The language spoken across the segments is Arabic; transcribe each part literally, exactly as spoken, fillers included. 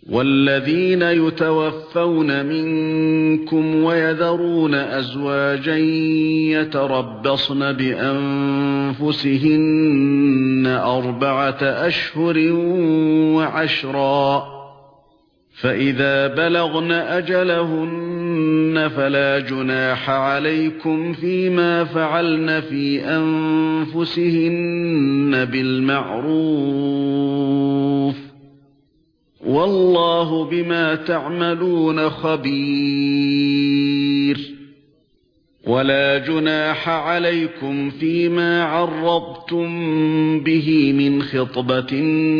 وَالَّذِينَ يُتَوَفَّوْنَ مِنكُمْ وَيَذَرُونَ أَزْوَاجًا يَتَرَبَّصْنَ بِأَنفُسِهِنَّ أَرْبَعَةَ أَشْهُرٍ وَعَشْرًا ۖ فَإِذَا بَلَغْنَ أَجَلَهُنَّ فَلَا جُنَاحَ عَلَيْكُمْ فِيمَا فَعَلْنَ فِي أَنفُسِهِنَّ بِالْمَعْرُوفِ ۗ وَاللَّهُ بِمَا تَعْمَلُونَ خَبِيرٌ. وَلَا جُنَاحَ عَلَيْكُمْ فِيمَا عَرَّضْتُم بِهِ مِنْ خِطْبَةِ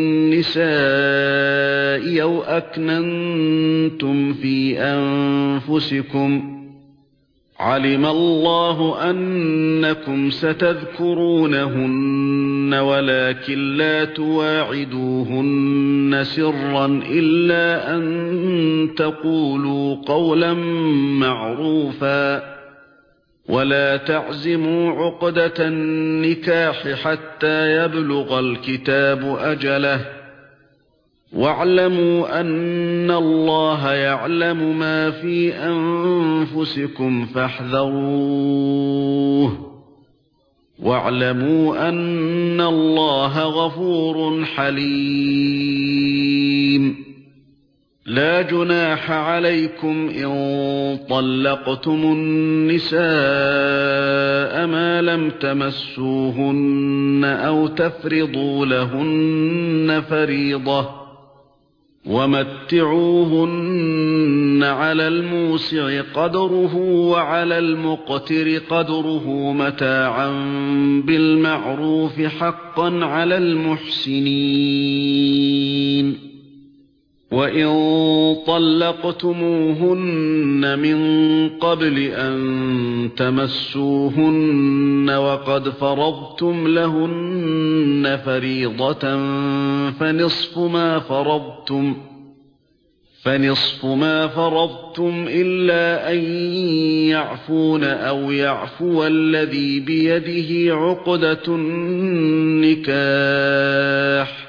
النِّسَاءِ أَوْ أَكْنَنتُمْ فِي أَنفُسِكُمْ ۚ عَلِمَ اللَّهُ أَنَّكُمْ سَتَذْكُرُونَهُنَّ وَلَكِن لَّا تُوَاعِدُوهُنَّ سِرًّا إِلَّا أَن تَقُولُوا قَوْلًا مَّعْرُوفًا ۚ وَلَا تَعْزِمُوا عُقْدَةَ النِّكَاحِ حَتَّىٰ يَبْلُغَ الْكِتَابُ أَجَلَهُ ۚ وَاعْلَمُوا أَنَّ اللَّهَ يَعْلَمُ مَا فِي أَنفُسِكُمْ فَاحْذَرُوهُ ۚ وَاعْلَمُوا أَنَّ اللَّهَ غَفُورٌ حَلِيمٌ. لا جُنَاحَ عَلَيْكُمْ إِن طَلَّقْتُمُ النِّسَاءَ مَا لَمْ تَمَسُّوهُنَّ أَوْ تَفْرِضُوا لَهُنَّ فَرِيضَةً ۚ وَمَتِّعُوهُنَّ عَلَى الْمُوسِعِ قَدْرُهُ وَعَلَى الْمُقْتِرِ قَدْرُهُ مَتَاعًا بِالْمَعْرُوفِ حَقًّا عَلَى الْمُحْسِنِينَ. وَإِن طَلَّقْتُمُوهُنَّ مِن قَبْلِ أَن تَمَسُّوهُنَّ وَقَدْ فَرَضْتُمْ لَهُنَّ فَرِيضَةً فَنِصْفُ مَا فَرَضْتُمْ فَنِصْفُ مَا فَرَضْتُمْ إِلَّا أَن يَعْفُونَ أَوْ يَعْفُوَ الَّذِي بِيَدِهِ عُقْدَةُ النِّكَاحِ ۚ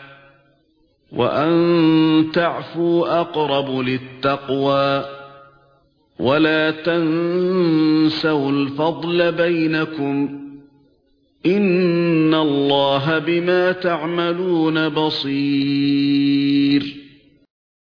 وَأَن تَعْفُوا أَقْرَبُ لِلتَّقْوَى ۚ وَلَا تَنسَوُا الْفَضْلَ بَيْنَكُمْ ۚ إِنَّ اللَّهَ بِمَا تَعْمَلُونَ بَصِيرٌ.